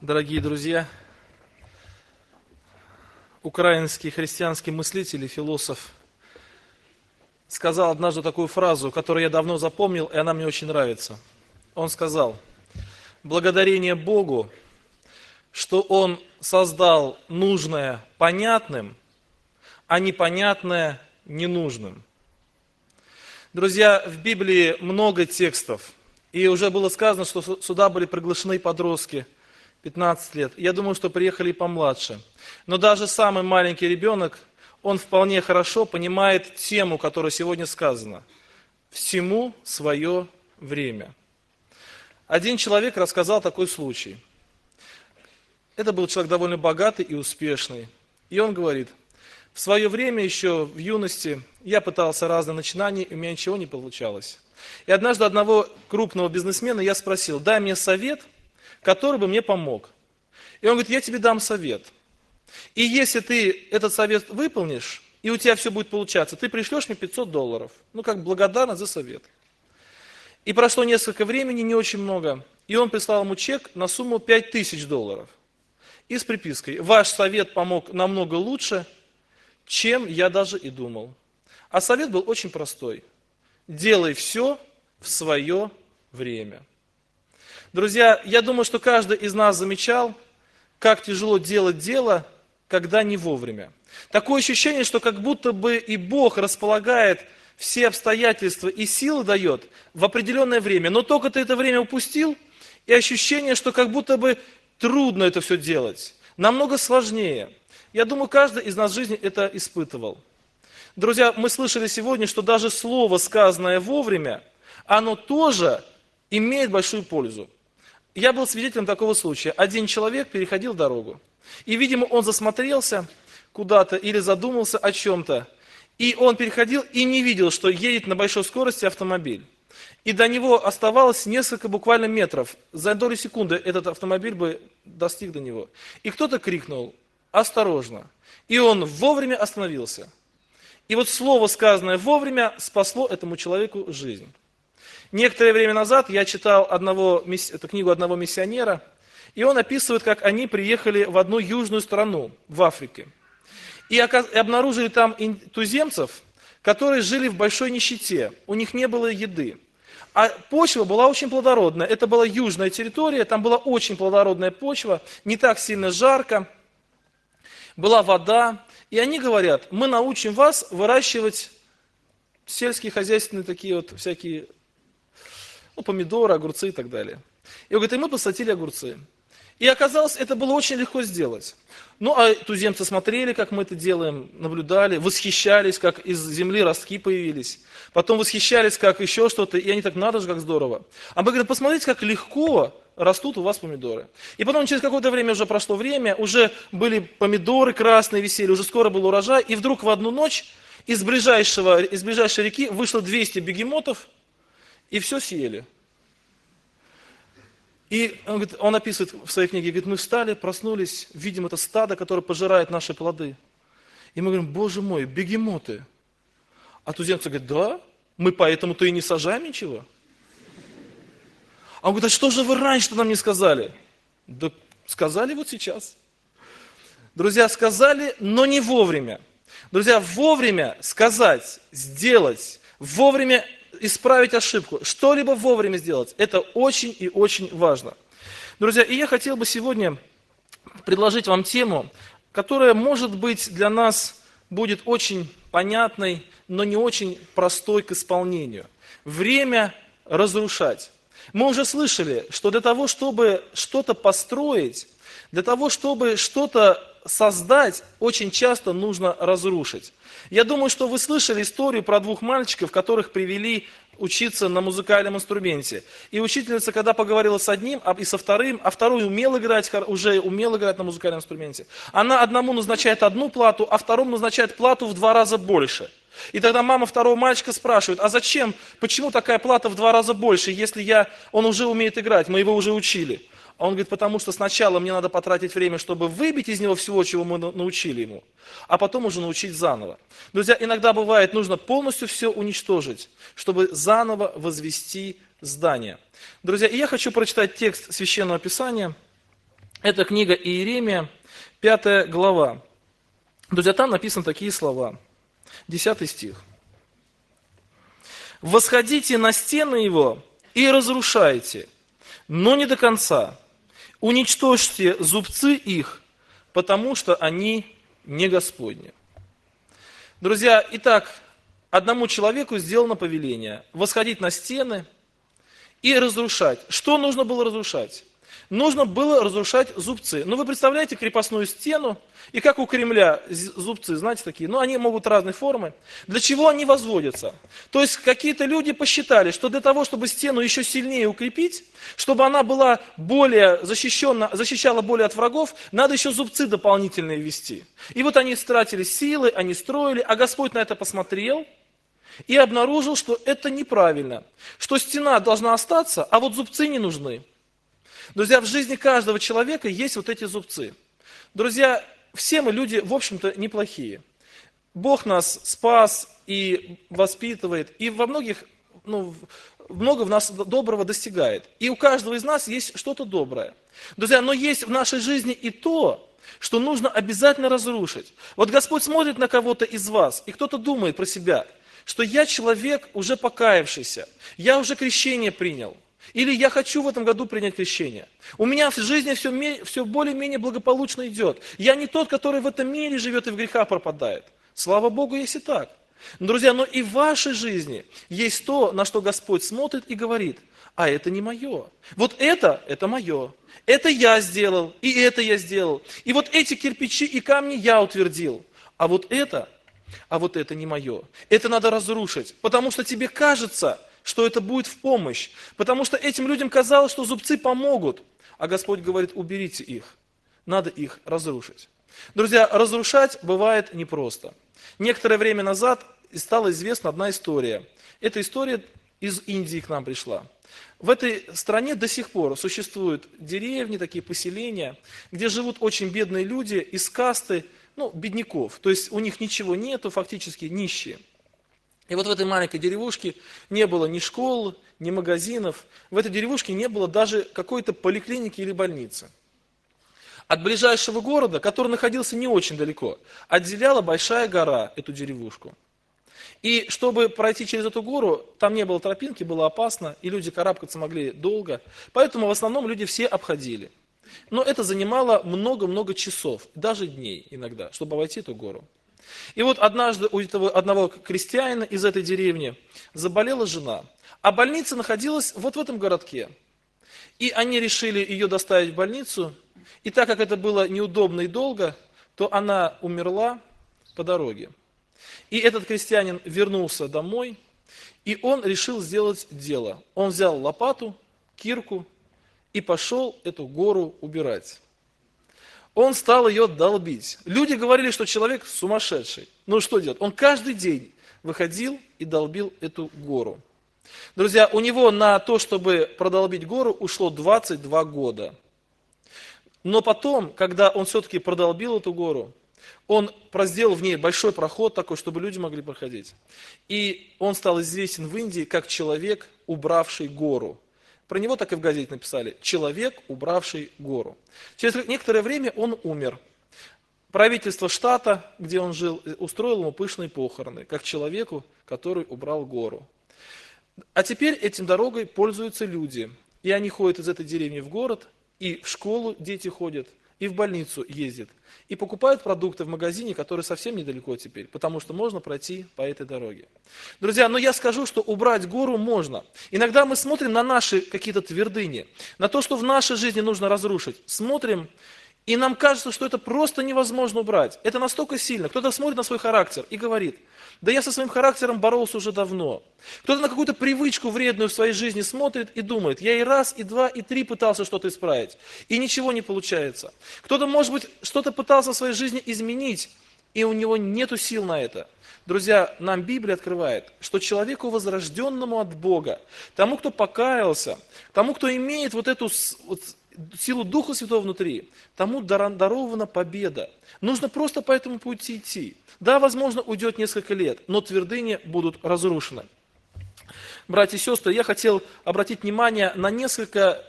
Дорогие друзья, украинский христианский мыслитель и философ сказал однажды такую фразу, которую я давно запомнил, и она мне очень нравится. Он сказал: благодарение Богу, что Он создал нужное понятным, а непонятное ненужным. Друзья, в Библии много текстов, и уже было сказано, что сюда были приглашены подростки, 15 лет. Я думаю, что приехали и помладше. Но даже самый маленький ребенок, он вполне хорошо понимает тему, которая сегодня сказана. Всему свое время. Один человек рассказал такой случай. Это был человек довольно богатый и успешный. И он говорит: в свое время, еще в юности, я пытался разные начинания, и у меня ничего не получалось. И однажды одного крупного бизнесмена я спросил: дай мне совет, который бы мне помог. И он говорит: я тебе дам совет. И если ты этот совет выполнишь, и у тебя все будет получаться, ты пришлешь мне $500. Как благодарность за совет. И прошло несколько времени, не очень много, и он прислал ему чек на сумму $5000. И с припиской: ваш совет помог намного лучше, чем я даже и думал. А совет был очень простой. Делай все в свое время. Друзья, я думаю, что каждый из нас замечал, как тяжело делать дело, когда не вовремя. Такое ощущение, что как будто бы и Бог располагает все обстоятельства и силы дает в определенное время, но только ты это время упустил, и ощущение, что как будто бы трудно это все делать, намного сложнее. Я думаю, каждый из нас в жизни это испытывал. Друзья, мы слышали сегодня, что даже слово, сказанное вовремя, оно тоже имеет большую пользу. Я был свидетелем такого случая. Один человек переходил дорогу, и, видимо, он засмотрелся куда-то или задумался о чем-то, и он переходил и не видел, что едет на большой скорости автомобиль. И до него оставалось несколько буквально метров. За долю секунды этот автомобиль бы достиг до него. И кто-то крикнул: осторожно. И он вовремя остановился. И вот слово, сказанное вовремя, спасло этому человеку жизнь. Некоторое время назад я читал эту книгу одного миссионера, и он описывает, как они приехали в одну южную страну, в Африке. И обнаружили там туземцев, которые жили в большой нищете, у них не было еды. А почва была очень плодородная, это была южная территория, там была очень плодородная почва, не так сильно жарко, была вода. И они говорят: мы научим вас выращивать сельские хозяйственные такие вот всякие помидоры, огурцы и так далее. И он говорит: и мы посадили огурцы. И оказалось, это было очень легко сделать. А туземцы смотрели, как мы это делаем, наблюдали, восхищались, как из земли ростки появились. Потом восхищались, как еще что-то, и они так: надо же, как здорово. А мы говорим: посмотрите, как легко растут у вас помидоры. И потом через какое-то время, уже прошло время, уже были помидоры красные висели, уже скоро был урожай, и вдруг в одну ночь из ближайшей реки вышло 200 бегемотов, и все съели. И он описывает в своей книге, говорит: мы встали, проснулись, видим это стадо, которое пожирает наши плоды. И мы говорим: боже мой, бегемоты. А туземцы говорят: да, мы поэтому-то и не сажаем ничего. А он говорит: а что же вы раньше-то нам не сказали? Да сказали вот сейчас. Друзья, сказали, но не вовремя. Друзья, вовремя сказать, сделать, вовремя исправить ошибку, что-либо вовремя сделать, это очень и очень важно. Друзья, и я хотел бы сегодня предложить вам тему, которая, может быть, для нас будет очень понятной, но не очень простой к исполнению. Время разрушать. Мы уже слышали, что для того, чтобы что-то построить, для того, чтобы что-то создать, очень часто нужно разрушить. Я думаю, что вы слышали историю про двух мальчиков, которых привели учиться на музыкальном инструменте. И учительница, когда поговорила с одним и со вторым, а второй уже умел играть на музыкальном инструменте, она одному назначает одну плату, а второму назначает плату в 2 раза больше. И тогда мама второго мальчика спрашивает: а зачем, почему такая плата в 2 раза больше, если он уже умеет играть, мы его уже учили? А он говорит: потому что сначала мне надо потратить время, чтобы выбить из него всего, чего мы научили ему, а потом уже научить заново. Друзья, иногда бывает, нужно полностью все уничтожить, чтобы заново возвести здание. Друзья, и я хочу прочитать текст Священного Писания, Это книга Иеремия, 5 глава. Друзья, там написаны такие слова. 10 стих. «Восходите на стены его и разрушайте, но не до конца. Уничтожьте зубцы их, потому что они не Господни». Друзья, итак, одному человеку сделано повеление восходить на стены и разрушать. Что нужно было разрушать? Нужно было разрушать зубцы. Ну, вы представляете крепостную стену, и как у Кремля зубцы, знаете, такие, ну, они могут разной формы. Для чего они возводятся? То есть, какие-то люди посчитали, что для того, чтобы стену еще сильнее укрепить, чтобы она была более защищена, защищала более от врагов, надо еще зубцы дополнительные ввести. И вот они тратили силы, они строили, а Господь на это посмотрел и обнаружил, что это неправильно, что стена должна остаться, а вот зубцы не нужны. Друзья, в жизни каждого человека есть вот эти зубцы. Друзья, все мы люди, в общем-то, неплохие. Бог нас спас и воспитывает, и во многих, много в нас доброго достигает. И у каждого из нас есть что-то доброе. Друзья, но есть в нашей жизни и то, что нужно обязательно разрушить. Вот Господь смотрит на кого-то из вас, и кто-то думает про себя, что я человек уже покаявшийся, я уже крещение принял. Или я хочу в этом году принять крещение. У меня в жизни все более-менее благополучно идет. Я не тот, который в этом мире живет и в грехах пропадает. Слава Богу, если так. Но, друзья, но и в вашей жизни есть то, на что Господь смотрит и говорит: а это не мое. Вот это мое. Это я сделал, и это я сделал. И вот эти кирпичи и камни я утвердил. А вот это не мое. Это надо разрушить, потому что тебе кажется, что это будет в помощь. Потому что этим людям казалось, что зубцы помогут. А Господь говорит: уберите их. Надо их разрушить. Друзья, разрушать бывает непросто. Некоторое время назад стала известна одна история. Эта история из Индии к нам пришла. В этой стране до сих пор существуют деревни, такие поселения, где живут очень бедные люди из касты, бедняков. То есть у них ничего нету, фактически нищие. И вот в этой маленькой деревушке не было ни школ, ни магазинов. В этой деревушке не было даже какой-то поликлиники или больницы. От ближайшего города, который находился не очень далеко, отделяла большая гора эту деревушку. И чтобы пройти через эту гору, там не было тропинки, было опасно, и люди карабкаться могли долго. Поэтому в основном люди все обходили. Но это занимало много-много часов, даже дней иногда, чтобы обойти эту гору. И вот однажды у одного крестьянина из этой деревни заболела жена, а больница находилась вот в этом городке. И они решили ее доставить в больницу, и так как это было неудобно и долго, то она умерла по дороге. И этот крестьянин вернулся домой, и он решил сделать дело. Он взял лопату, кирку и пошел эту гору убирать. Он стал ее долбить. Люди говорили, что человек сумасшедший. Ну что делать? Он каждый день выходил и долбил эту гору. Друзья, у него на то, чтобы продолбить гору, ушло 22 года. Но потом, когда он все-таки продолбил эту гору, он сделал в ней большой проход такой, чтобы люди могли проходить. И он стал известен в Индии как человек, убравший гору. Про него так и в газете написали: человек, убравший гору. Через некоторое время он умер. Правительство штата, где он жил, устроило ему пышные похороны, как человеку, который убрал гору. А теперь этим дорогой пользуются люди. И они ходят из этой деревни в город, и в школу дети ходят, и в больницу ездят. И покупают продукты в магазине, который совсем недалеко теперь, потому что можно пройти по этой дороге. Друзья, но я скажу, что убрать гору можно. Иногда мы смотрим на наши какие-то твердыни, на то, что в нашей жизни нужно разрушить. Смотрим, и нам кажется, что это просто невозможно убрать. Это настолько сильно. Кто-то смотрит на свой характер и говорит: да я со своим характером боролся уже давно. Кто-то на какую-то привычку вредную в своей жизни смотрит и думает: я и раз, и два, и три пытался что-то исправить, и ничего не получается. Кто-то, может быть, что-то пытался в своей жизни изменить, и у него нету сил на это. Друзья, нам Библия открывает, что человеку, возрожденному от Бога, тому, кто покаялся, тому, кто имеет вот эту силу Духа Святого внутри, тому дарована победа. Нужно просто по этому пути идти. Да, возможно, уйдет несколько лет, но твердыни будут разрушены. Братья и сестры, я хотел обратить внимание на несколько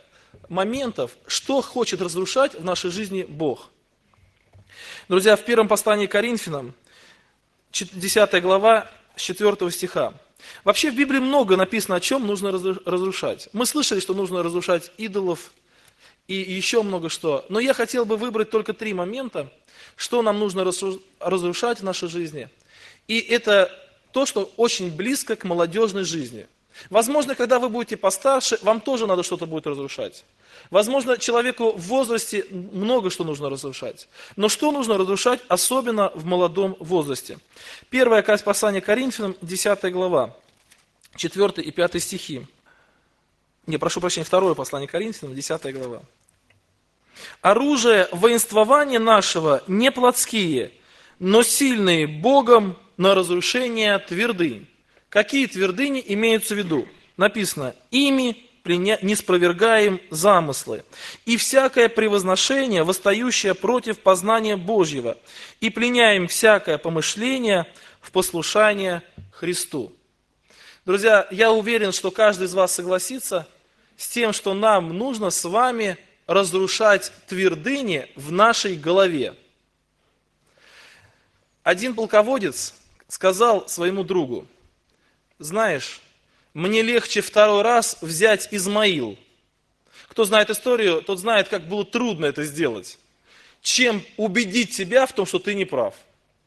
моментов, что хочет разрушать в нашей жизни Бог. Друзья, в первом послании к Коринфянам, 10 глава, с 4 стиха. Вообще в Библии много написано, о чем нужно разрушать. Мы слышали, что нужно разрушать идолов и еще много что. Но я хотел бы выбрать только 3 момента, что нам нужно разрушать в нашей жизни. И это то, что очень близко к молодежной жизни. Возможно, когда вы будете постарше, вам тоже надо что-то будет разрушать. Возможно, человеку в возрасте много что нужно разрушать. Но что нужно разрушать, особенно в молодом возрасте? Первое послание к Коринфянам, 10 глава, 4 и 5 стихи. Прошу прощения, второе послание к Коринфянам, 10 глава. «Оружие воинствования нашего не плотские, но сильные Богом на разрушение твердынь». Какие твердыни имеются в виду? Написано: «Ими не спровергаем замыслы, и всякое превозношение, восстающее против познания Божьего, и пленяем всякое помышление в послушание Христу». Друзья, я уверен, что каждый из вас согласится с тем, что нам нужно с вами разрушать твердыни в нашей голове. Один полководец сказал своему другу: «Знаешь, мне легче второй раз взять Измаил». Кто знает историю, тот знает, как было трудно это сделать, чем убедить тебя в том, что ты не прав.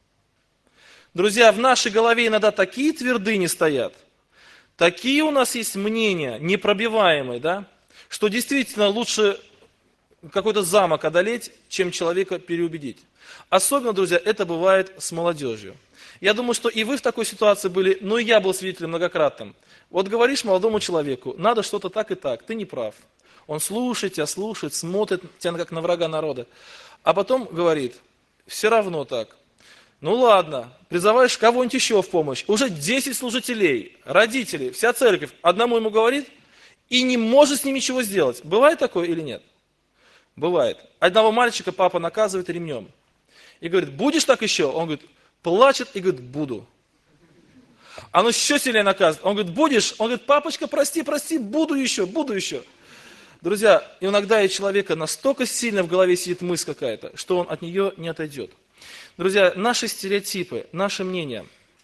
Друзья, в нашей голове иногда такие твердыни стоят, такие у нас есть мнения, непробиваемые, да, что действительно лучше какой-то замок одолеть, чем человека переубедить. Особенно, друзья, это бывает с молодежью. Я думаю, что и вы в такой ситуации были, но и я был свидетелем многократным. Вот говоришь молодому человеку: надо что-то так и так, ты не прав. Он слушает, смотрит тебя как на врага народа. А потом говорит: все равно так. Ну ладно, призываешь кого-нибудь еще в помощь. Уже 10 служителей, родители, вся церковь одному ему говорит и не может с ним ничего сделать. Бывает такое или нет? Бывает. Одного мальчика папа наказывает ремнем. И говорит: будешь так еще? Он говорит, плачет и говорит: буду. Оно еще сильнее наказывает. Он говорит: будешь? Он говорит: папочка, прости, буду еще. Друзья, иногда у человека настолько сильно в голове сидит мысль какая-то, что он от нее не отойдет. Друзья, наши стереотипы, наши мнения,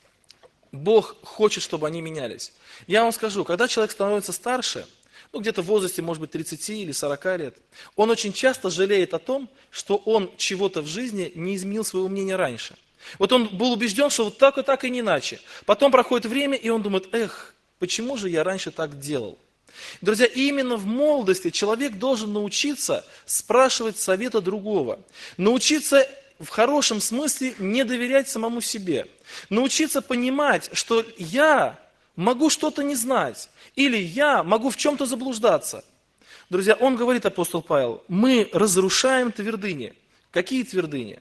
Бог хочет, чтобы они менялись. Я вам скажу, когда человек становится старше, где-то в возрасте, может быть, 30 или 40 лет, он очень часто жалеет о том, что он чего-то в жизни не изменил своего мнения раньше. Вот он был убежден, что вот так и не иначе. Потом проходит время, и он думает: почему же я раньше так делал? Друзья, именно в молодости человек должен научиться спрашивать совета другого. Научиться в хорошем смысле не доверять самому себе. Научиться понимать, что я могу что-то не знать, или я могу в чем-то заблуждаться. Друзья, он говорит, апостол Павел: мы разрушаем твердыни. Какие твердыни?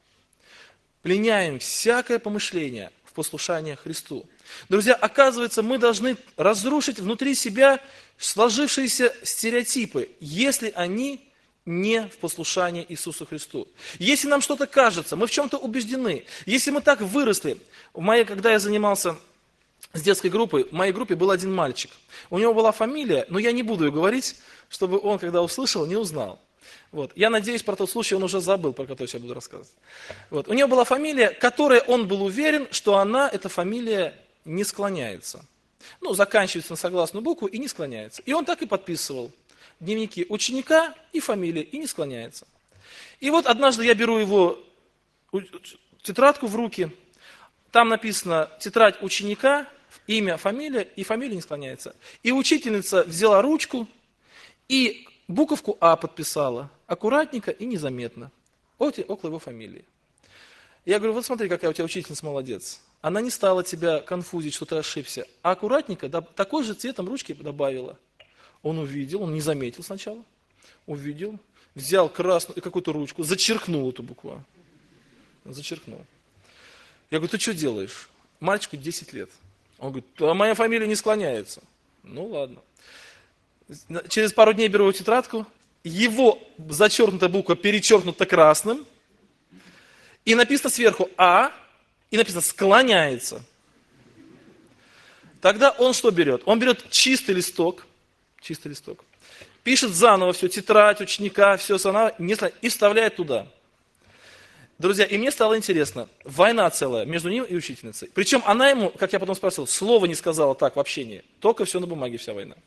Пленяем всякое помышление в послушание Христу. Друзья, оказывается, мы должны разрушить внутри себя сложившиеся стереотипы, если они не в послушании Иисусу Христу. Если нам что-то кажется, мы в чем-то убеждены, если мы так выросли. Когда я занимался с детской группой, в моей группе был один мальчик. У него была фамилия, но я не буду ее говорить, чтобы он, когда услышал, не узнал. Я надеюсь, про тот случай он уже забыл, про который я буду рассказывать. У него была фамилия, которой он был уверен, что эта фамилия не склоняется. Заканчивается на согласную букву и не склоняется. И он так и подписывал дневники ученика и фамилии, и не склоняется. И однажды я беру его тетрадку в руки, там написано тетрадь ученика, имя, фамилия, и фамилия не склоняется. И учительница взяла ручку и буковку А подписала, аккуратненько и незаметно, около его фамилии. Я говорю: смотри, какая у тебя учительница молодец. Она не стала тебя конфузить, что ты ошибся, а аккуратненько такой же цветом ручки добавила. Он увидел, он не заметил сначала, увидел, взял красную какую-то ручку, зачеркнул эту букву. Зачеркнул. Я говорю: ты что делаешь? Мальчику 10 лет. Он говорит: а моя фамилия не склоняется. Ну ладно. Через пару дней беру его тетрадку, его зачеркнутая буква перечеркнута красным, и написано сверху А, и написано «склоняется». Тогда он что берет? Он берет чистый листок, пишет заново все, тетрадь ученика, все и вставляет туда. Друзья, и мне стало интересно, война целая между ним и учительницей. Причем она ему, как я потом спросил, слова не сказала так в общении, только все на бумаге, вся война.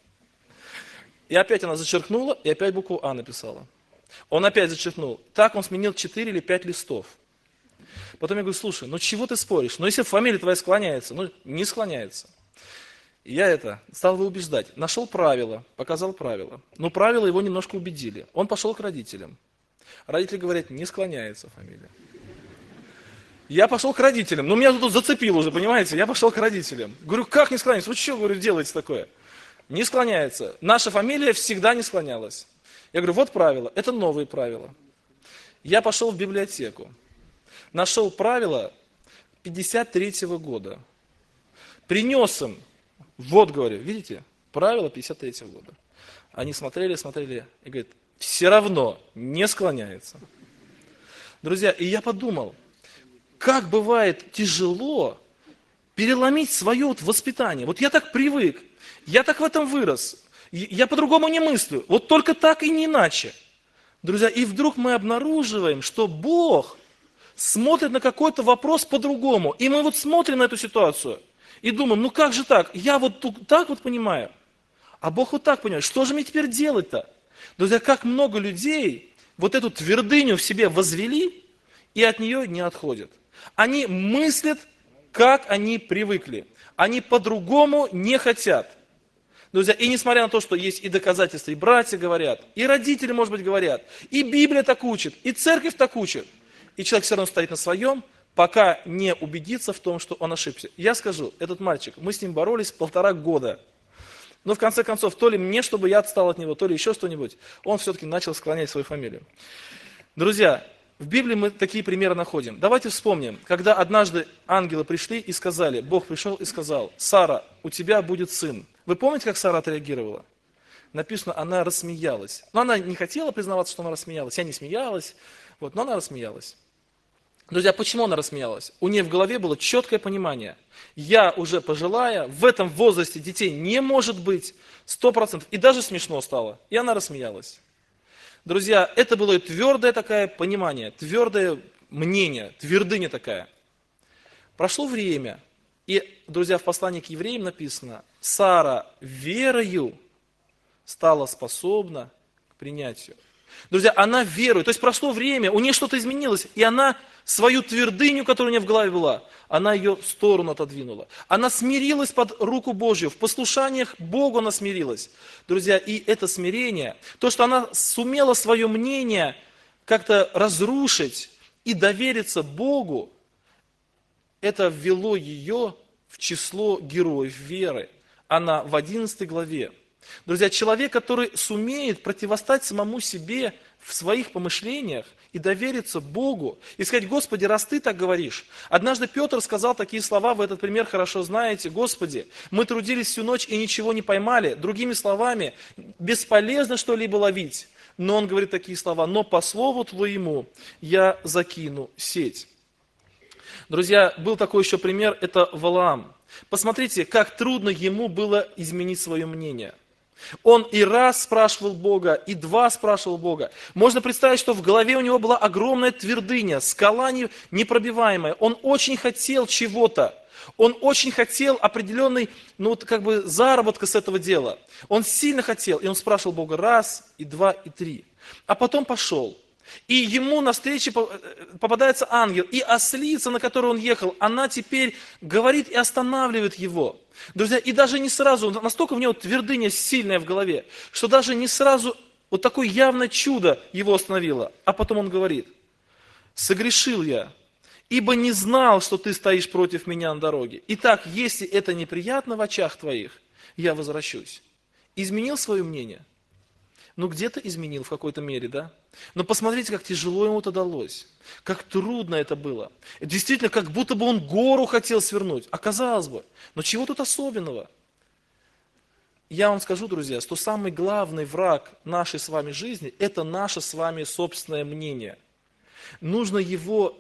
И опять она зачеркнула, и опять букву А написала. Он опять зачеркнул. Так он сменил 4 или 5 листов. Потом я говорю, слушай, ну чего ты споришь? Ну если фамилия твоя склоняется, ну не склоняется. И я стал его убеждать. Нашел правила, показал правила. Но правила его немножко убедили. Он пошел к родителям. Родители говорят, не склоняется фамилия. Я пошел к родителям. Ну меня тут зацепило уже, понимаете? Я пошел к родителям. Говорю, как не склоняется? Вы что, говорю, делаете такое? Не склоняется. Наша фамилия всегда не склонялась. Я говорю, вот правила. Это новые правила. Я пошел в библиотеку. Нашел правила 53-го года. Принес им. Вот, говорю, видите, правила 53-го года. Они смотрели и говорят, все равно не склоняется. Друзья, и я подумал, как бывает тяжело переломить свое воспитание. Вот я так привык, я так в этом вырос, я по-другому не мыслю, вот только так и не иначе. Друзья, и вдруг мы обнаруживаем, что Бог смотрит на какой-то вопрос по-другому. И мы смотрим на эту ситуацию и думаем, ну как же так? Я вот так понимаю, а Бог вот так понимает. Что же мне теперь делать-то? Друзья, как много людей вот эту твердыню в себе возвели и от нее не отходят. Они мыслят, как они привыкли. Они по-другому не хотят. Друзья, и несмотря на то, что есть и доказательства, и братья говорят, и родители, может быть, говорят, и Библия так учит, и церковь так учит, и человек все равно стоит на своем, пока не убедится в том, что он ошибся. Я скажу, этот мальчик, мы с ним боролись 1,5 года. Но в конце концов, то ли мне, чтобы я отстал от него, то ли еще что-нибудь, он все-таки начал склонять свою фамилию. Друзья, в Библии мы такие примеры находим. Давайте вспомним, когда однажды ангелы пришли и сказали, Бог пришел и сказал, Сара, у тебя будет сын. Вы помните, как Сара отреагировала? Написано, она рассмеялась. Но она не хотела признаваться, что она рассмеялась. Я не смеялась, но она рассмеялась. Друзья, почему она рассмеялась? У нее в голове было четкое понимание. Я уже пожилая, в этом возрасте детей не может быть 100%. И даже смешно стало. И она рассмеялась. Друзья, это было твердое такое понимание, твердое мнение, твердыня такая. Прошло время. И, друзья, в послании к евреям написано, Сара верою стала способна к принятию. Друзья, она верует, то есть прошло время, у нее что-то изменилось, и она свою твердыню, которая у нее в голове была, она ее в сторону отодвинула. Она смирилась под руку Божью, в послушаниях Богу она смирилась. Друзья, и это смирение, то, что она сумела свое мнение как-то разрушить и довериться Богу, это ввело ее в число героев веры. Она в 11 главе. Друзья, человек, который сумеет противостать самому себе в своих помышлениях и довериться Богу, и сказать, Господи, раз Ты так говоришь. Однажды Петр сказал такие слова, вы этот пример хорошо знаете, Господи, мы трудились всю ночь и ничего не поймали. Другими словами, бесполезно что-либо ловить. Но он говорит такие слова, но по слову Твоему я закину сеть. Друзья, был такой еще пример, это Валаам. Посмотрите, как трудно ему было изменить свое мнение. Он и раз спрашивал Бога, и 2 спрашивал Бога. Можно представить, что в голове у него была огромная твердыня, скала непробиваемая. Он очень хотел чего-то. Он очень хотел определенной, заработка с этого дела. Он сильно хотел, и он спрашивал Бога 1, и 2, и 3. А потом пошел. И ему навстречу попадается ангел, и ослица, на которой он ехал, она теперь говорит и останавливает его. Друзья, и даже не сразу, настолько в него твердыня сильная в голове, что даже не сразу вот такое явное чудо его остановило. А потом он говорит, согрешил я, ибо не знал, что ты стоишь против меня на дороге. Итак, если это неприятно в очах твоих, я возвращусь. Изменил свое мнение? Где-то изменил в какой-то мере, да? Но посмотрите, как тяжело ему это далось, как трудно это было. Действительно, как будто бы он гору хотел свернуть. А казалось бы, но чего тут особенного? Я вам скажу, друзья, что самый главный враг нашей с вами жизни – это наше с вами собственное мнение. Нужно его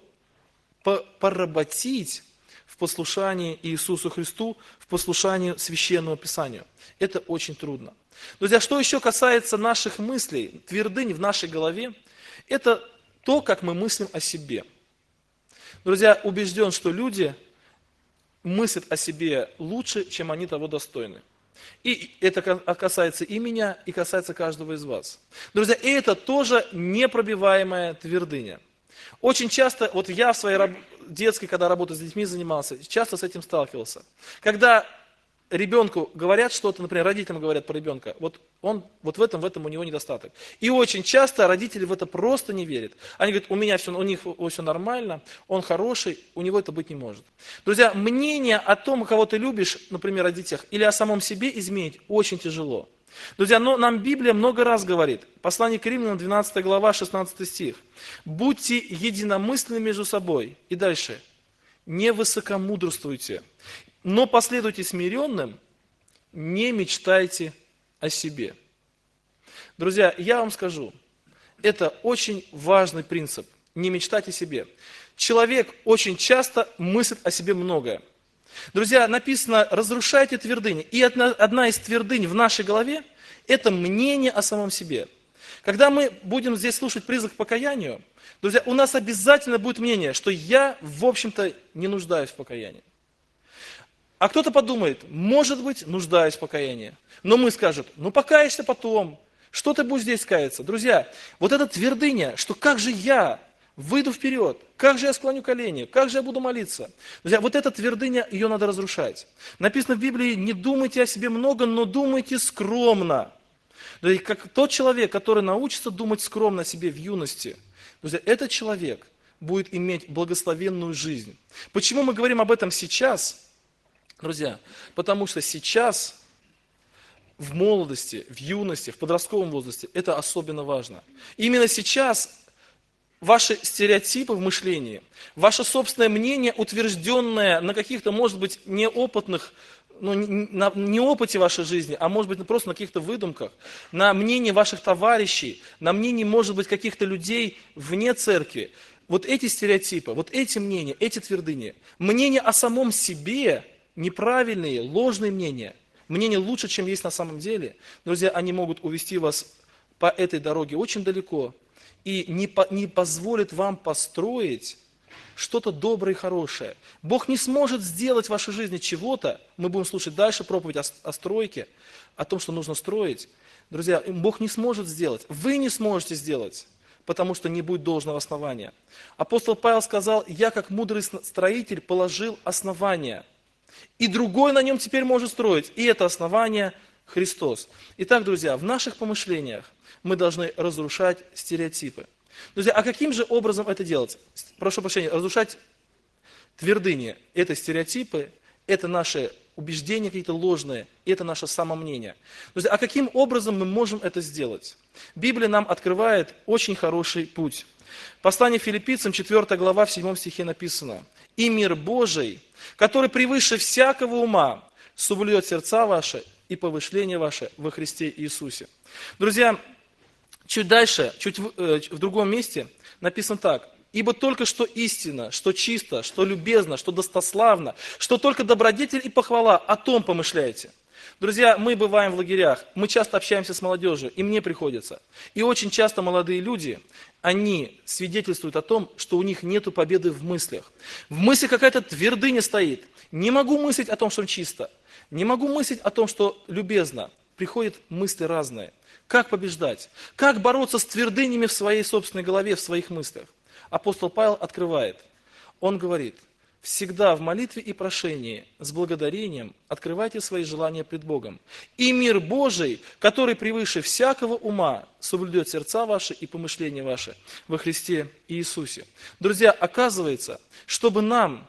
поработить в послушании Иисусу Христу, в послушании Священному Писанию. Это очень трудно. Друзья, что еще касается наших мыслей, твердынь в нашей голове, это то, как мы мыслим о себе. Друзья, убежден, что люди мыслят о себе лучше, чем они того достойны. И это касается и меня, и касается каждого из вас. Друзья, и это тоже непробиваемая твердыня. Очень часто, вот я в своей детской, когда работой с детьми занимался, часто с этим сталкивался. Когда ребенку говорят что-то, например, родителям говорят про ребенка, вот он, вот в этом у него недостаток. И очень часто родители в это просто не верят. Они говорят, у них все нормально, он хороший, у него это быть не может. Друзья, мнение о том, кого ты любишь, например, о детях, или о самом себе изменить очень тяжело. Друзья, но нам Библия много раз говорит, послание к Римлянам, 12 глава, 16 стих, «Будьте единомысленны между собой». И дальше, «Не высокомудрствуйте, но последуйте смиренным, не мечтайте о себе». Друзья, я вам скажу, это очень важный принцип, не мечтать о себе. Человек очень часто мыслит о себе многое. Друзья, написано, разрушайте твердыни. И одна из твердынь в нашей голове – это мнение о самом себе. Когда мы будем здесь слушать призыв к покаянию, друзья, у нас обязательно будет мнение, что я, в общем-то, не нуждаюсь в покаянии. А кто-то подумает, может быть, нуждаюсь в покаянии. Но мы скажем, ну покаешься потом, что ты будешь здесь каяться? Друзья, вот эта твердыня, что как же я выйду вперед, как же я склоню колени, как же я буду молиться. Друзья, вот эта твердыня, ее надо разрушать. Написано в Библии, не думайте о себе много, но думайте скромно. Друзья, как тот человек, который научится думать скромно о себе в юности, друзья, этот человек будет иметь благословенную жизнь. Почему мы говорим об этом сейчас? Друзья, потому что сейчас, в молодости, в юности, в подростковом возрасте, это особенно важно. Именно сейчас ваши стереотипы в мышлении, ваше собственное мнение, утвержденное на каких-то, может быть, неопытных, на неопыте вашей жизни, а может быть, просто на каких-то выдумках, на мнении ваших товарищей, на мнении, может быть, каких-то людей вне церкви. Вот эти стереотипы, вот эти мнения, эти твердыни, мнение о самом себе, неправильные, ложные мнения, мнения лучше, чем есть на самом деле, друзья, они могут увести вас по этой дороге очень далеко и не позволят вам построить что-то доброе и хорошее. Бог не сможет сделать в вашей жизни чего-то, мы будем слушать дальше проповедь о стройке, о том, что нужно строить. Друзья, Бог не сможет сделать, вы не сможете сделать, потому что не будет должного основания. Апостол Павел сказал, я как мудрый строитель положил основания, и другой на нем теперь может строить. И это основание Христос. Итак, друзья, в наших помышлениях мы должны разрушать стереотипы. Друзья, а каким же образом это делать? Прошу прощения, разрушать твердыни. Это стереотипы, это наши убеждения какие-то ложные, это наше самомнение. Друзья, а каким образом мы можем это сделать? Библия нам открывает очень хороший путь. Послание Филиппийцам, 4 глава, в 7 стихе написано, «И мир Божий, который превыше всякого ума, соблюдет сердца ваши и помышления ваши во Христе Иисусе». Друзья, чуть дальше, в другом месте написано так. «Ибо только что истина, что чисто, что любезно, что достославно, что только добродетель и похвала, о том помышляйте». Друзья, мы бываем в лагерях, мы часто общаемся с молодежью, и мне приходится. И очень часто молодые люди, они свидетельствуют о том, что у них нет победы в мыслях. В мысли какая-то твердыня стоит. Не могу мыслить о том, что чисто. Не могу мыслить о том, что любезно. Приходят мысли разные. Как побеждать? Как бороться с твердынями в своей собственной голове, в своих мыслях? Апостол Павел открывает. Он говорит, всегда в молитве и прошении с благодарением открывайте свои желания пред Богом. И мир Божий, который превыше всякого ума, соблюдет сердца ваши и помышления ваши во Христе Иисусе. Друзья, оказывается, чтобы нам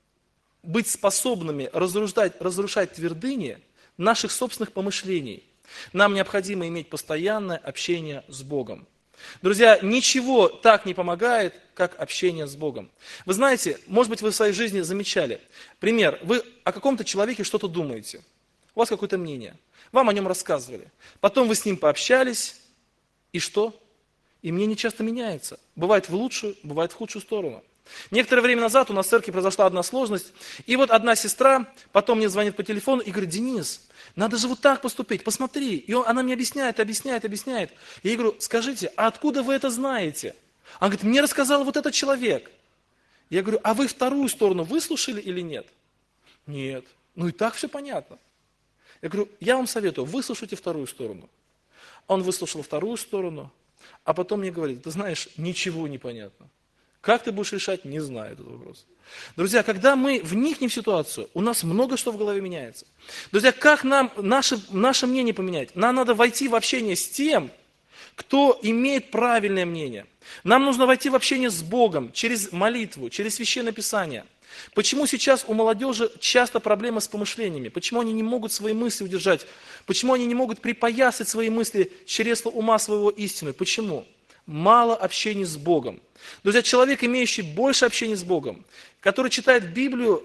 быть способными разрушать твердыни наших собственных помышлений, нам необходимо иметь постоянное общение с Богом. Друзья, ничего так не помогает, как общение с Богом. Вы знаете, может быть, вы в своей жизни замечали. Пример, вы о каком-то человеке что-то думаете. У вас какое-то мнение. Вам о нем рассказывали. Потом вы с ним пообщались, и что? И мнение часто меняется. Бывает в лучшую, бывает в худшую сторону. Некоторое время назад у нас в церкви произошла одна сложность, и вот одна сестра потом мне звонит по телефону и говорит: Денис, надо же вот так поступить, посмотри. И она мне объясняет. Я ей говорю: скажите, а откуда вы это знаете? Она говорит: мне рассказал вот этот человек. Я говорю: а вы вторую сторону выслушали или нет? Нет. Ну и так все понятно. Я говорю: я вам советую, выслушайте вторую сторону. Он выслушал вторую сторону, а потом мне говорит: ты знаешь, ничего не понятно. Как ты будешь решать, не знаю этот вопрос. Друзья, когда мы вникнем в ситуацию, у нас много что в голове меняется. Друзья, как нам наше мнение поменять? Нам надо войти в общение с тем, кто имеет правильное мнение. Нам нужно войти в общение с Богом через молитву, через Священное Писание. Почему сейчас у молодежи часто проблемы с помышлениями? Почему они не могут свои мысли удержать? Почему они не могут припоясать свои мысли через ума своего истины? Почему? Мало общения с Богом. Друзья, человек, имеющий больше общения с Богом, который читает Библию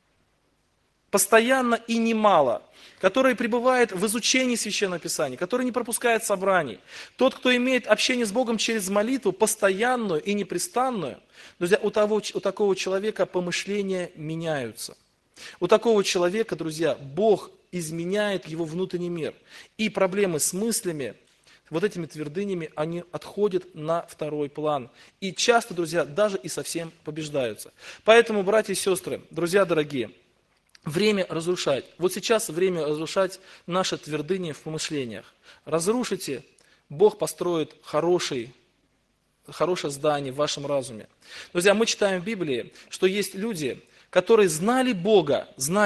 постоянно и немало, который пребывает в изучении Священного Писания, который не пропускает собраний, тот, кто имеет общение с Богом через молитву, постоянную и непрестанную, друзья, у такого человека помышления меняются. У такого человека, друзья, Бог изменяет его внутренний мир. И проблемы с мыслями, вот этими твердынями, они отходят на второй план. И часто, друзья, даже и совсем побеждаются. Поэтому, братья и сестры, друзья дорогие, время разрушать. Вот сейчас время разрушать наши твердыни в помышлениях. Разрушите, Бог построит хорошее здание в вашем разуме. Друзья, мы читаем в Библии, что есть люди, которые знали Бога,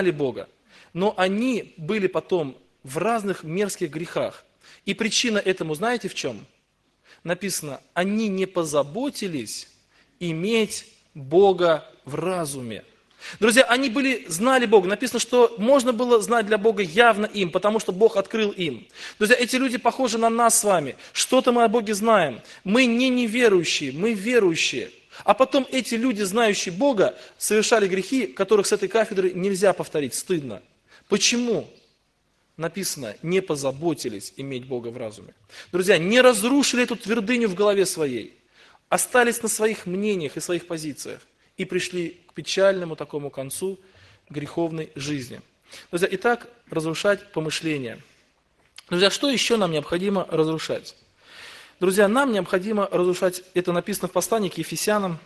но они были потом в разных мерзких грехах. И причина этому, знаете, в чем? Написано: они не позаботились иметь Бога в разуме. Друзья, они знали Бога. Написано, что можно было знать для Бога явно им, потому что Бог открыл им. Друзья, эти люди похожи на нас с вами. Что-то мы о Боге знаем. Мы не неверующие, мы верующие. А потом эти люди, знающие Бога, совершали грехи, которых с этой кафедры нельзя повторить, стыдно. Почему? Написано: не позаботились иметь Бога в разуме. Друзья, не разрушили эту твердыню в голове своей, остались на своих мнениях и своих позициях и пришли к печальному такому концу греховной жизни. Друзья, итак, разрушать помышления. Друзья, что еще нам необходимо разрушать? Друзья, нам необходимо разрушать, это написано в послании к Ефесянам,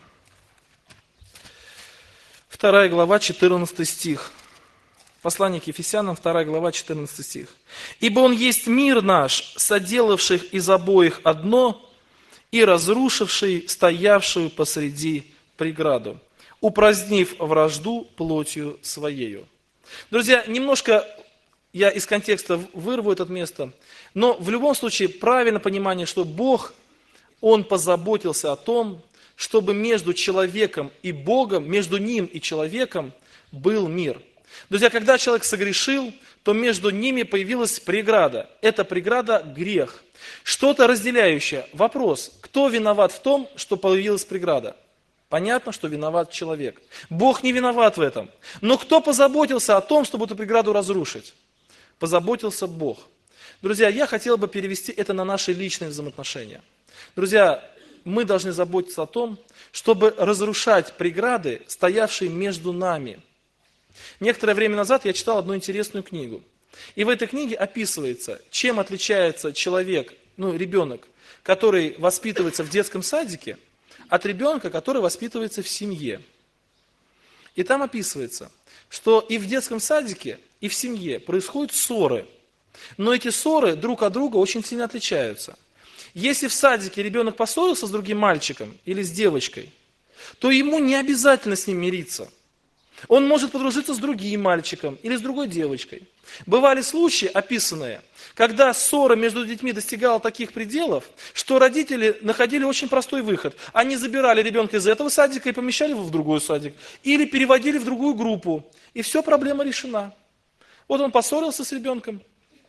2 глава, 14 стих. Послание к Ефесянам, 2 глава, 14 стих. «Ибо Он есть мир наш, соделавших из обоих одно и разрушивший стоявшую посреди преграду, упразднив вражду плотью Своею». Друзья, немножко я из контекста вырву это место, но в любом случае правильно понимание, что Бог, Он позаботился о том, чтобы между человеком и Богом, между ним и человеком был мир. Друзья, когда человек согрешил, то между ними появилась преграда. Эта преграда – грех. Что-то разделяющее. Вопрос: кто виноват в том, что появилась преграда? Понятно, что виноват человек. Бог не виноват в этом. Но кто позаботился о том, чтобы эту преграду разрушить? Позаботился Бог. Друзья, я хотел бы перевести это на наши личные взаимоотношения. Друзья, мы должны заботиться о том, чтобы разрушать преграды, стоявшие между нами. Некоторое время назад я читал одну интересную книгу. И в этой книге описывается, чем отличается человек, ребенок, который воспитывается в детском садике, от ребенка, который воспитывается в семье. И там описывается, что и в детском садике, и в семье происходят ссоры. Но эти ссоры друг от друга очень сильно отличаются. Если в садике ребенок поссорился с другим мальчиком или с девочкой, то ему не обязательно с ним мириться. Он может подружиться с другим мальчиком или с другой девочкой. Бывали случаи, описанные, когда ссора между детьми достигала таких пределов, что родители находили очень простой выход. Они забирали ребенка из этого садика и помещали его в другой садик. Или переводили в другую группу. И все, проблема решена. Вот он поссорился с ребенком.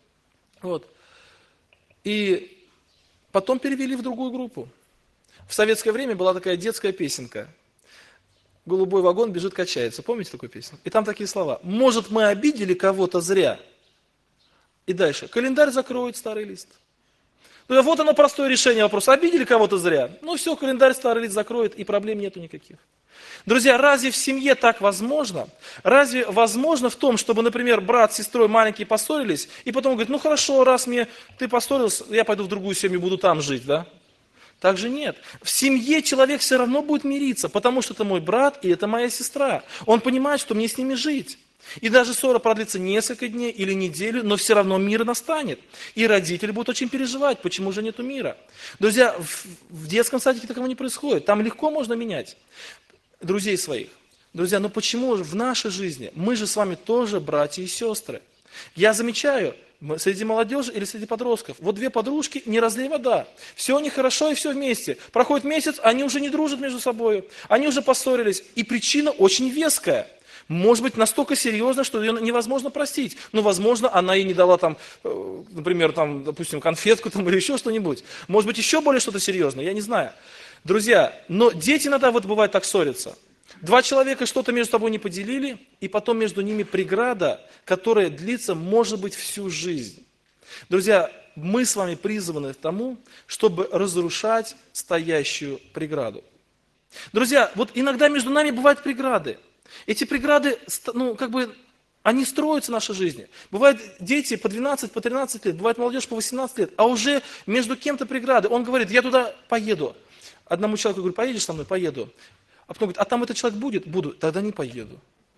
И потом перевели в другую группу. В советское время была такая детская песенка. «Голубой вагон бежит, качается». Помните такую песню? И там такие слова: «Может, мы обидели кого-то зря?» И дальше: «Календарь закроет старый лист». Ну, вот оно простое решение вопроса. Обидели кого-то зря? Ну все, календарь старый лист закроет, и проблем нету никаких. Друзья, разве в семье так возможно? Разве возможно в том, чтобы, например, брат с сестрой маленькие поссорились, и потом говорит, ну хорошо, раз ты поссорился, я пойду в другую семью, буду там жить, да? Так же нет. В семье человек все равно будет мириться, потому что это мой брат и это моя сестра. Он понимает, что мне с ними жить. И даже ссора продлится несколько дней или неделю, но все равно мир настанет. И родители будут очень переживать, почему же нету мира. Друзья, в детском садике такого не происходит. Там легко можно менять друзей своих. Друзья, но почему же в нашей жизни? Мы же с вами тоже братья и сестры. Я замечаю, среди молодежи или среди подростков, вот две подружки, не разлей вода. Все у них хорошо и все вместе. Проходит месяц, они уже не дружат между собой, они уже поссорились. И причина очень веская. Может быть, настолько серьезно, что ее невозможно простить. Ну, возможно, она ей не дала там, например, там, допустим, конфетку там, или еще что-нибудь. Может быть, еще более что-то серьезное, я не знаю. Друзья, но дети иногда вот бывает так ссорятся. Два человека что-то между собой не поделили, и потом между ними преграда, которая длится, может быть, всю жизнь. Друзья, мы с вами призваны к тому, чтобы разрушать стоящую преграду. Друзья, вот иногда между нами бывают преграды. Эти преграды, ну, как бы, они строятся в нашей жизни. Бывают дети по 12, по 13 лет, бывает молодежь по 18 лет, а уже между кем-то преграды. Он говорит, я туда поеду. Одному человеку говорю, поедешь со мной? Поеду. А потом говорит, а там этот человек будет? Буду. Тогда не поеду.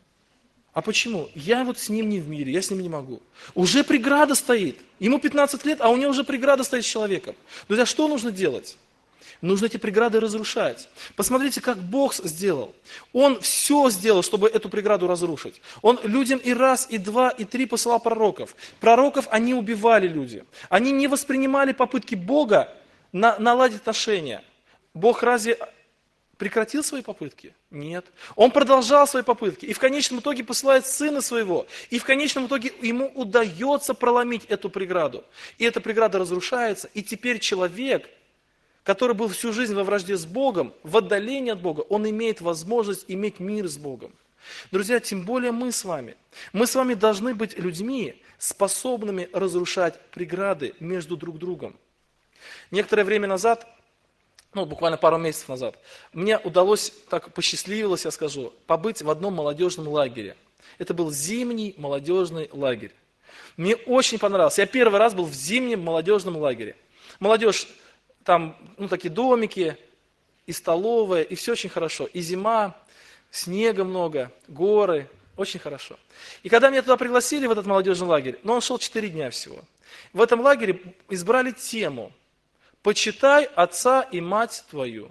А почему? Я вот с ним не в мире, я с ним не могу. Уже преграда стоит. Ему 15 лет, а у него уже преграда стоит с человеком. Друзья, что нужно делать? Нужно эти преграды разрушать. Посмотрите, как Бог сделал. Он все сделал, чтобы эту преграду разрушить. Он людям и раз, и два, и три посылал пророков. Пророков они убивали люди. Они не воспринимали попытки Бога наладить отношения. Бог разве прекратил свои попытки? Нет. Он продолжал свои попытки. И в конечном итоге посылает Сына Своего. И в конечном итоге ему удается проломить эту преграду. И эта преграда разрушается. И теперь человек, который был всю жизнь во вражде с Богом, в отдалении от Бога, он имеет возможность иметь мир с Богом. Друзья, тем более мы с вами. Мы с вами должны быть людьми, способными разрушать преграды между друг другом. Некоторое время назад, буквально пару месяцев назад, мне удалось, так посчастливилось, я скажу, побыть в одном молодежном лагере. Это был зимний молодежный лагерь. Мне очень понравилось. Я первый раз был в зимнем молодежном лагере. Молодежь, там, такие домики, и столовая, и все очень хорошо. И зима, снега много, горы, очень хорошо. И когда меня туда пригласили, в этот молодежный лагерь, он шел 4 дня всего. В этом лагере избрали тему «Почитай отца и мать твою».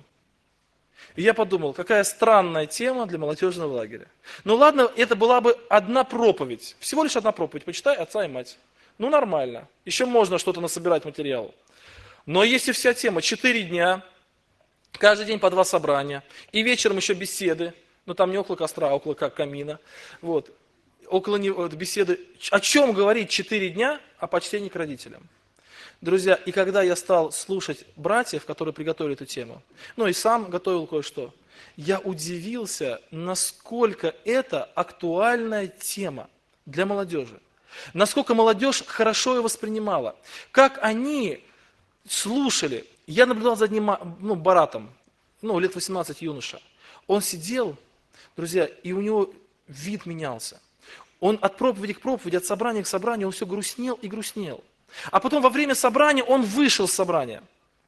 И я подумал, какая странная тема для молодежного лагеря. Ну ладно, это была бы одна проповедь, всего лишь одна проповедь, почитай отца и мать. Ну нормально, еще можно что-то насобирать материал. Но если вся тема 4 дня, каждый день по 2 собрания, и вечером еще беседы, там не около костра, а около камина, около беседы, о чем говорить 4 дня? О почтении к родителям. Друзья, и когда я стал слушать братьев, которые приготовили эту тему, и сам готовил кое-что, я удивился, насколько это актуальная тема для молодежи. Насколько молодежь хорошо ее воспринимала. Как они слушали. Я наблюдал за одним баратом, лет 18 юноша. Он сидел, друзья, и у него вид менялся. Он от проповеди к проповеди, от собрания к собранию, он все грустнел и грустнел. А потом во время собрания он вышел с собрания.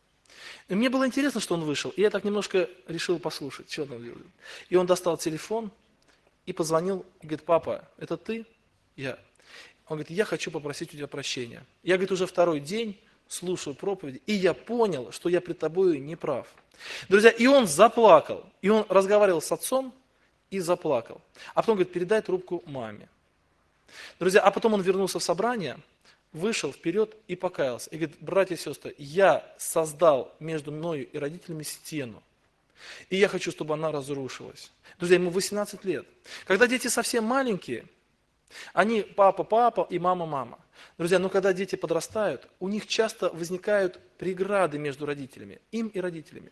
И мне было интересно, что он вышел, и я так немножко решил послушать, что он там делает. И он достал телефон и позвонил, и говорит, папа, это ты? Я. Он говорит, я хочу попросить у тебя прощения. Я, говорит, уже 2-й день слушаю проповеди, и я понял, что я пред тобою не прав. Друзья, и он заплакал, и он разговаривал с отцом и заплакал. А потом говорит, передай трубку маме. Друзья, а потом он вернулся в собрание, вышел вперед и покаялся. И говорит, братья и сестры, я создал между мною и родителями стену. И я хочу, чтобы она разрушилась. Друзья, ему 18 лет. Когда дети совсем маленькие, они папа и мама. Друзья, когда дети подрастают, у них часто возникают преграды между родителями, им и родителями.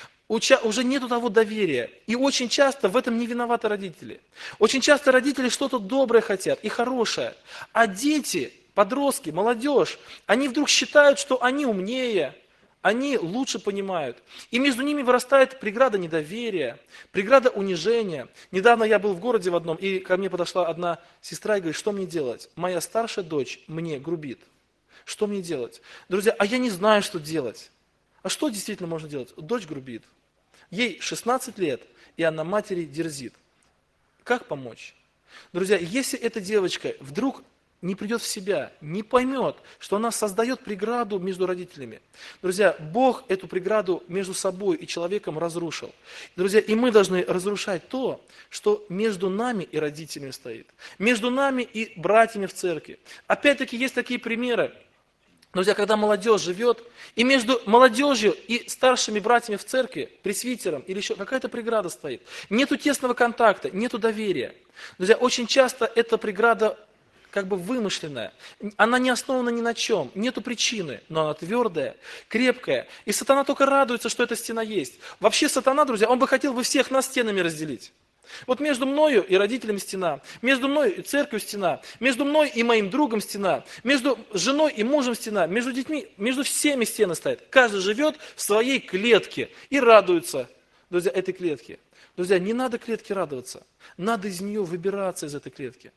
Уже нету того доверия. И очень часто в этом не виноваты родители. Очень часто родители что-то доброе хотят и хорошее. А дети подростки, молодежь, они вдруг считают, что они умнее, они лучше понимают. И между ними вырастает преграда недоверия, преграда унижения. Недавно я был в городе в одном, и ко мне подошла одна сестра и говорит, что мне делать? Моя старшая дочь мне грубит. Что мне делать? Друзья, а я не знаю, что делать. А что действительно можно делать? Дочь грубит. Ей 16 лет, и она матери дерзит. Как помочь? Друзья, если эта девочка вдруг не придет в себя, не поймет, что она создает преграду между родителями. Друзья, Бог эту преграду между собой и человеком разрушил. Друзья, и мы должны разрушать то, что между нами и родителями стоит. Между нами и братьями в церкви. Опять-таки есть такие примеры. Друзья, когда молодежь живет, и между молодежью и старшими братьями в церкви, пресвитером или еще какая-то преграда стоит. Нету тесного контакта, нету доверия. Друзья, очень часто эта преграда как бы вымышленная. Она не основана ни на чем, нету причины, но она твердая, крепкая. И сатана только радуется, что эта стена есть. Вообще сатана, друзья, он бы хотел бы всех нас стенами разделить. Вот между мною и родителями стена, между мной и церковью стена, между мной и моим другом стена, между женой и мужем стена, между детьми, между всеми стены стоит. Каждый живет в своей клетке и радуется, друзья, этой клетке. Друзья, не надо клетке радоваться, надо из нее выбираться, из этой клетки.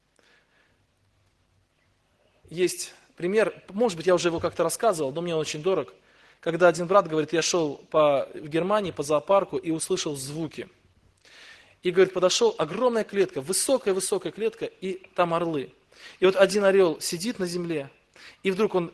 Есть пример, может быть, я уже его как-то рассказывал, но мне он очень дорог. Когда один брат говорит, я шел в Германии по зоопарку и услышал звуки. И, говорит, подошел, огромная клетка, высокая-высокая клетка, и там орлы. И вот один орел сидит на земле, и вдруг он,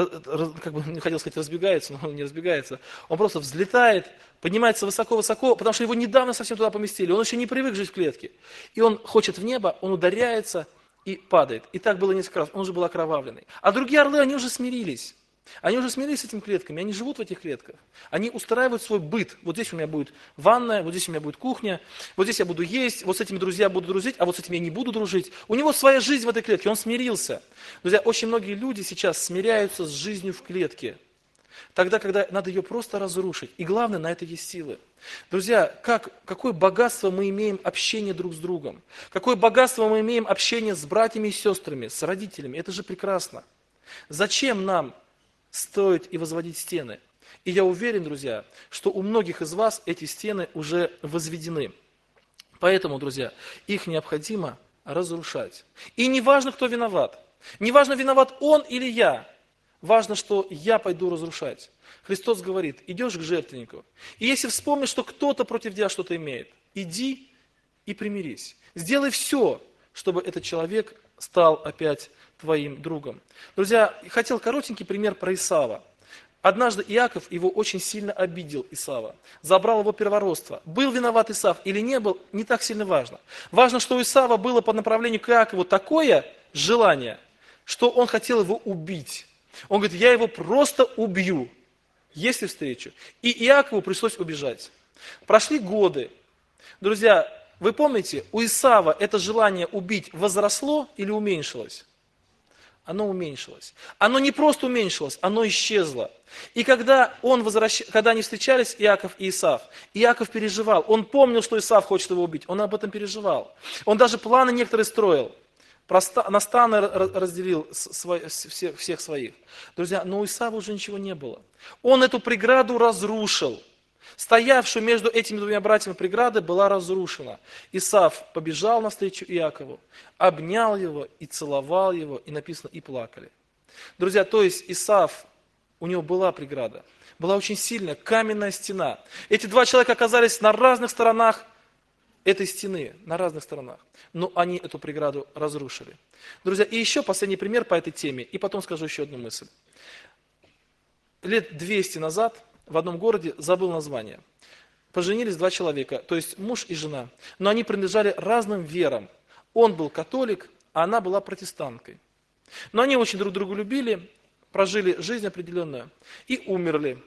как бы, не хотел сказать, разбегается, но он не разбегается. Он просто взлетает, поднимается высоко-высоко, потому что его недавно совсем туда поместили. Он еще не привык жить в клетке. И он хочет в небо, он ударяется и падает. И так было несколько раз, он уже был окровавленный. А другие орлы, они уже смирились. Они уже смирились с этими клетками, они живут в этих клетках. Они устраивают свой быт. Вот здесь у меня будет ванная, вот здесь у меня будет кухня, вот здесь я буду есть, вот с этими друзья буду дружить, а вот с этими я не буду дружить. У него своя жизнь в этой клетке, он смирился. Друзья, очень многие люди сейчас смиряются с жизнью в клетке. Тогда, когда надо ее просто разрушить. И главное, на это есть силы. Друзья, какое богатство мы имеем общение друг с другом. Какое богатство мы имеем общение с братьями и сестрами, с родителями. Это же прекрасно. Зачем нам строить и возводить стены? И я уверен, друзья, что у многих из вас эти стены уже возведены. Поэтому, друзья, их необходимо разрушать. И не важно, кто виноват. Не важно, виноват он или я. Важно, что я пойду разрушать. Христос говорит, идешь к жертвеннику. И если вспомнишь, что кто-то против тебя что-то имеет, иди и примирись. Сделай все, чтобы этот человек стал опять твоим другом. Друзья, хотел коротенький пример про Исава. Однажды Иаков его очень сильно обидел, Исава. Забрал его первородство. Был виноват Исав или не был, не так сильно важно. Важно, что у Исава было по направлению к Иакову такое желание, что он хотел его убить. Он говорит, я его просто убью, если встречу. И Иакову пришлось убежать. Прошли годы. Друзья, вы помните, у Исава это желание убить возросло или уменьшилось? Оно уменьшилось. Оно не просто уменьшилось, оно исчезло. И когда они встречались, Иаков и Исав, Иаков переживал. Он помнил, что Исав хочет его убить. Он об этом переживал. Он даже планы некоторые строил. На станы разделил всех своих. Друзья, но у Исава уже ничего не было. Он эту преграду разрушил. Стоявшую между этими двумя братьями преграда была разрушена. Исав побежал навстречу Иакову, обнял его и целовал его, и написано, и плакали. Друзья, то есть Исав, у него была преграда, была очень сильная каменная стена. Эти два человека оказались на разных сторонах этой стены, на разных сторонах. Но они эту преграду разрушили. Друзья, и еще последний пример по этой теме, и потом скажу еще одну мысль. Лет 200 назад в одном городе, забыл название, поженились два человека, то есть муж и жена, но они принадлежали разным верам. Он был католик, а она была протестанткой. Но они очень друг друга любили, прожили жизнь определенную и умерли.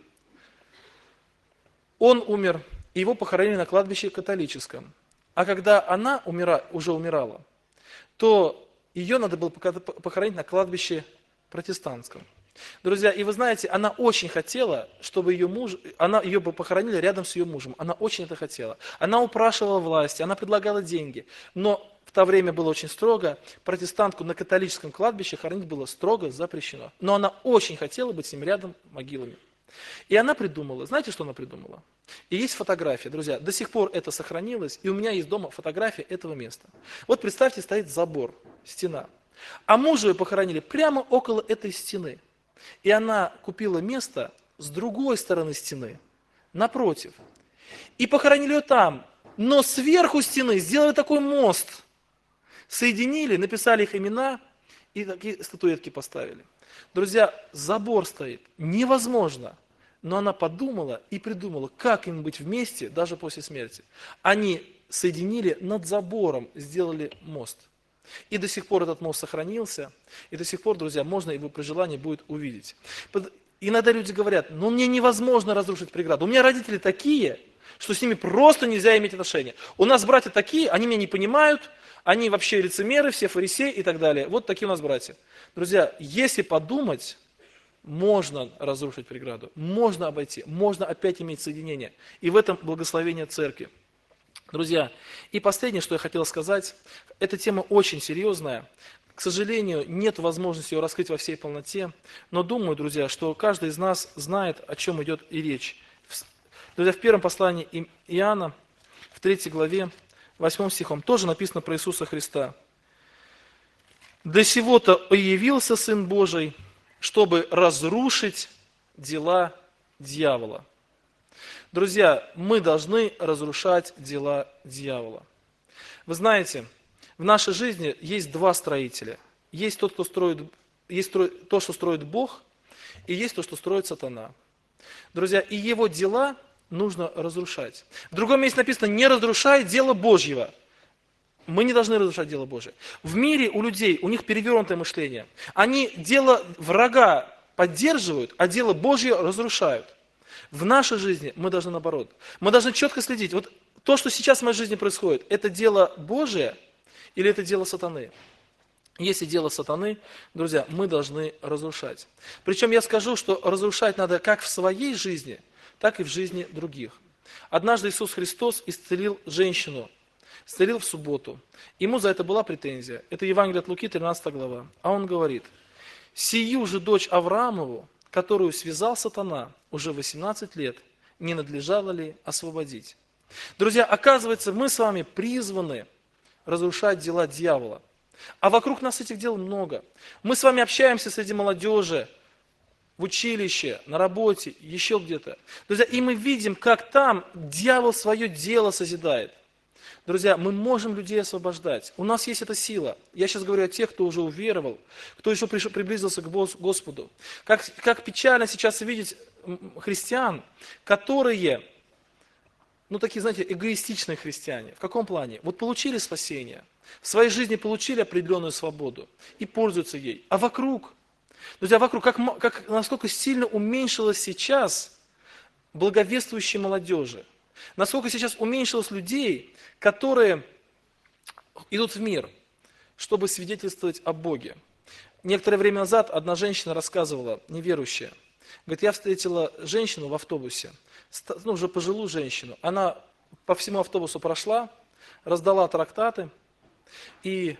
Он умер, и его похоронили на кладбище католическом. А когда она уже умирала, то ее надо было похоронить на кладбище протестантском. Друзья, и вы знаете, она очень хотела, чтобы ее бы похоронили рядом с ее мужем. Она очень это хотела. Она упрашивала власти, она предлагала деньги. Но В то время было очень строго. Протестантку на католическом кладбище хоронить было строго запрещено. Но она очень хотела быть с ним рядом могилами. И она придумала, знаете, что она придумала? И есть фотография, друзья, до сих пор это сохранилось, и у меня есть дома фотография этого места. Вот представьте, стоит забор, стена. А мужа ее похоронили прямо около этой стены. И она купила место с другой стороны стены, напротив. И похоронили ее там. Но сверху стены сделали такой мост. Соединили, написали их имена и такие статуэтки поставили. Друзья, забор стоит. Невозможно. Но она подумала и придумала, как им быть вместе даже после смерти. Они соединили над забором, сделали мост. И до сих пор этот мост сохранился. И до сих пор, друзья, можно его при желании будет увидеть. Иногда люди говорят, ну мне невозможно разрушить преграду. У меня родители такие, что с ними просто нельзя иметь отношения. У нас братья такие, они меня не понимают, они вообще лицемеры, все фарисеи и так далее. Вот такие у нас братья. Друзья, если подумать, можно разрушить преграду, можно обойти, можно опять иметь соединение. И в этом благословение церкви. Друзья, и последнее, что я хотел сказать, эта тема очень серьезная. К сожалению, нет возможности ее раскрыть во всей полноте, но думаю, друзья, что каждый из нас знает, о чем идет и речь. Друзья, в первом послании Иоанна, в 3 главе, 8 стихом, тоже написано про Иисуса Христа. «До сего-то появился Сын Божий, чтобы разрушить дела дьявола». Друзья, мы должны разрушать дела дьявола. Вы знаете, в нашей жизни есть два строителя. Есть тот, кто строит, то, что строит Бог, и есть то, что строит сатана. Друзья, и его дела нужно разрушать. В другом месте написано, не разрушай дело Божьего. Мы не должны разрушать дело Божие. В мире у людей, у них перевернутое мышление. Они дело врага поддерживают, а дело Божье разрушают. В нашей жизни мы должны наоборот. Мы должны четко следить. Вот то, что сейчас в моей жизни происходит, это дело Божие или это дело сатаны? Если дело сатаны, друзья, мы должны разрушать. Причем я скажу, что разрушать надо как в своей жизни, так и в жизни других. Однажды Иисус Христос исцелил женщину, исцелил в субботу. Ему за это была претензия. Это Евангелие от Луки, 13 глава. А он говорит, «Сию же дочь Авраамову, которую связал сатана уже 18 лет, не надлежало ли освободить?» Друзья, оказывается, мы с вами призваны разрушать дела дьявола. А вокруг нас этих дел много. Мы с вами общаемся среди молодежи, в училище, на работе, еще где-то. Друзья, и мы видим, как там дьявол свое дело созидает. Друзья, мы можем людей освобождать. У нас есть эта сила. Я сейчас говорю о тех, кто уже уверовал, кто еще приблизился к Господу. Как печально сейчас видеть христиан, которые, такие, знаете, эгоистичные христиане. В каком плане? Вот получили спасение, в своей жизни получили определенную свободу и пользуются ей. А вокруг, друзья, насколько сильно уменьшилось сейчас благовествующей молодежи. Насколько сейчас уменьшилось людей, которые идут в мир, чтобы свидетельствовать о Боге. Некоторое время назад одна женщина рассказывала, неверующая, говорит, я встретила женщину в автобусе, уже пожилую женщину. Она по всему автобусу прошла, раздала трактаты и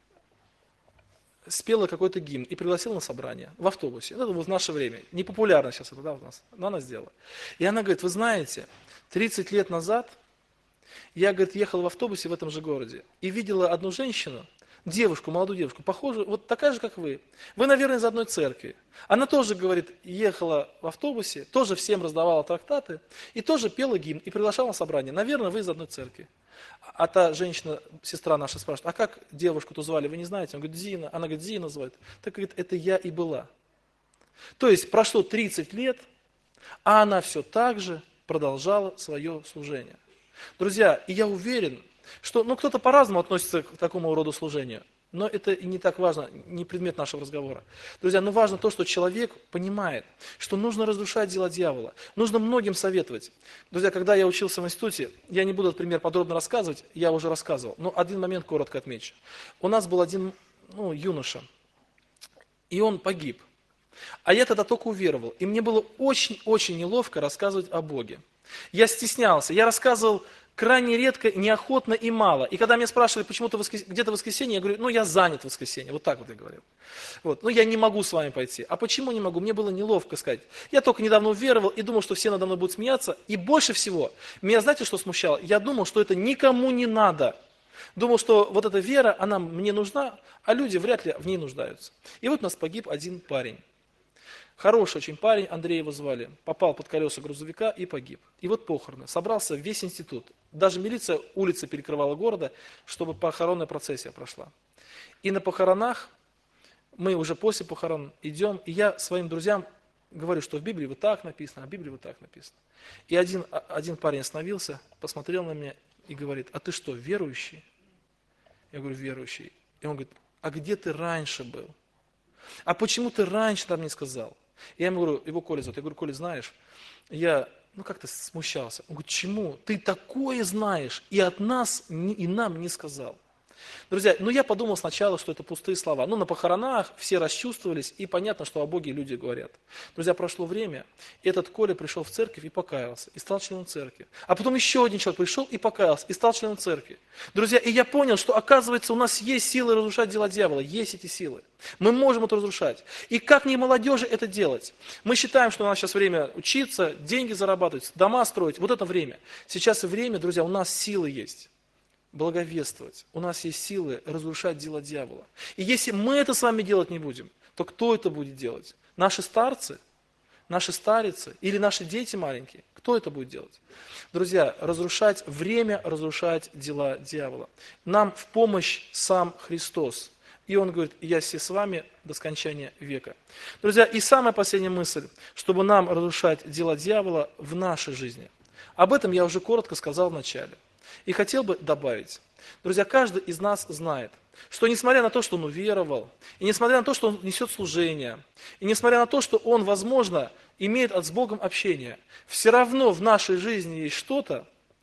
спела какой-то гимн и пригласила на собрание в автобусе. Это в наше время. Не популярно сейчас это, у нас, но она сделала. И она говорит, вы знаете, 30 лет назад я, говорит, ехал в автобусе в этом же городе и видела одну женщину, девушку, молодую девушку, похожую, вот такая же, как вы. Вы, наверное, из одной церкви. Она тоже, говорит, ехала в автобусе, тоже всем раздавала трактаты и тоже пела гимн и приглашала на собрание. Наверное, вы из одной церкви. А та женщина, сестра наша, спрашивает, а как девушку-то звали, вы не знаете? Он говорит, Зина. Она говорит, Зина звать. Так, говорит, это я и была. То есть прошло 30 лет, а она все так же продолжала свое служение. Друзья, и я уверен, что кто-то по-разному относится к такому роду служению, но это и не так важно, не предмет нашего разговора. Друзья, но важно то, что человек понимает, что нужно разрушать дела дьявола, нужно многим советовать. Друзья, когда я учился в институте, я не буду этот пример подробно рассказывать, я уже рассказывал, но один момент коротко отмечу. У нас был один юноша, и он погиб. А я тогда только уверовал, и мне было очень-очень неловко рассказывать о Боге. Я стеснялся, я рассказывал крайне редко, неохотно и мало. И когда меня спрашивали, почему ты где-то в воскресенье, я говорю, ну я занят в воскресенье, вот так вот я говорил. Вот. Ну я не могу с вами пойти. А почему не могу? Мне было неловко сказать. Я только недавно уверовал и думал, что все надо мной будут смеяться. И больше всего, меня знаете, что смущало? Я думал, что это никому не надо. Думал, что вот эта вера, она мне нужна, а люди вряд ли в ней нуждаются. И вот у нас погиб один парень. Хороший очень парень, Андрей его звали, попал под колеса грузовика и погиб. И вот похороны. Собрался весь институт. Даже милиция улицы перекрывала города, чтобы похоронная процессия прошла. И на похоронах, мы уже после похорон идем, и я своим друзьям говорю, что в Библии вот так написано, а в Библии вот так написано. И один парень остановился, посмотрел на меня и говорит, а ты что, верующий? Я говорю, верующий. И он говорит, а где ты раньше был? А почему ты раньше нам не сказал? Я ему говорю, его Коля зовут, я говорю, Коля, знаешь, я, как-то смущался. Он говорит, чему? Ты такое знаешь, и от нас, и нам не сказал. Друзья, я подумал сначала, что это пустые слова. На похоронах все расчувствовались, и понятно, что о Боге люди говорят. Друзья, прошло время, и этот Коля пришел в церковь и покаялся, и стал членом церкви. А потом еще один человек пришел и покаялся, и стал членом церкви. Друзья, и я понял, что оказывается у нас есть силы разрушать дела дьявола, есть эти силы. Мы можем это разрушать. И как не молодежи это делать? Мы считаем, что у нас сейчас время учиться, деньги зарабатывать, дома строить. Вот это время. Сейчас время, друзья, у нас силы есть. Благовествовать. У нас есть силы разрушать дела дьявола. И если мы это с вами делать не будем, то кто это будет делать? Наши старцы? Наши старицы? Или наши дети маленькие? Кто это будет делать? Друзья, разрушать время, разрушать дела дьявола. Нам в помощь сам Христос. И Он говорит, я все с вами до скончания века. Друзья, и самая последняя мысль, чтобы нам разрушать дела дьявола в нашей жизни. Об этом я уже коротко сказал в начале. И хотел бы добавить, друзья, каждый из нас знает, что несмотря на то, что он уверовал, и несмотря на то, что он несет служение, и несмотря на то, что он, возможно, имеет с Богом общение, все равно в нашей жизни есть что-то,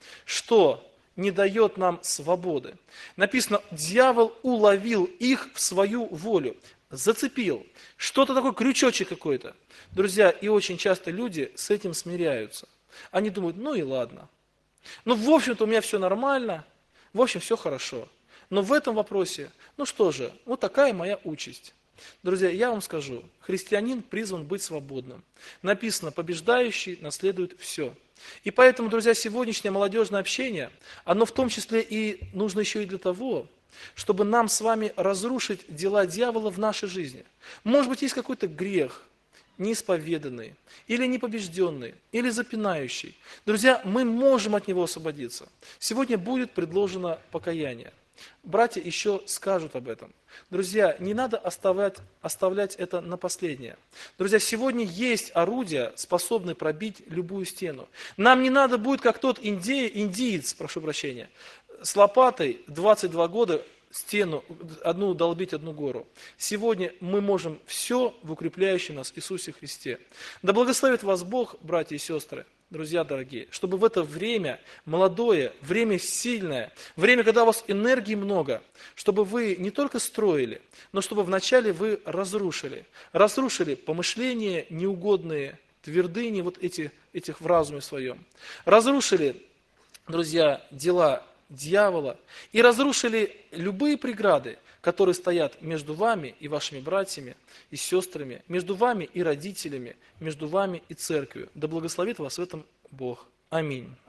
что не дает нам свободы. Написано, дьявол уловил их в свою волю, зацепил, что-то такой крючочек какой-то. Друзья, и очень часто люди с этим смиряются. Они думают, и ладно. В общем-то, у меня все нормально, в общем, все хорошо. Но в этом вопросе, что же, вот такая моя участь. Друзья, я вам скажу, христианин призван быть свободным. Написано, побеждающий наследует все. И поэтому, друзья, сегодняшнее молодежное общение, оно в том числе и нужно еще и для того, чтобы нам с вами разрушить дела дьявола в нашей жизни. Может быть, есть какой-то грех, неисповеданный, или непобежденный, или запинающий. Друзья, мы можем от него освободиться. Сегодня будет предложено покаяние. Братья еще скажут об этом. Друзья, не надо оставлять это на последнее. Друзья, сегодня есть орудия, способные пробить любую стену. Нам не надо будет, как тот индиец, прошу прощения, с лопатой 22 года стену, долбить одну гору. Сегодня мы можем все в укрепляющем нас Иисусе Христе. Да благословит вас Бог, братья и сестры, друзья дорогие, чтобы в это время молодое, время сильное, время, когда у вас энергии много, чтобы вы не только строили, но чтобы вначале вы разрушили. Разрушили помышления неугодные, твердыни этих в разуме своем. Разрушили, друзья, дела дьявола и разрушили любые преграды, которые стоят между вами и вашими братьями и сестрами, между вами и родителями, между вами и церковью. Да благословит вас в этом Бог. Аминь.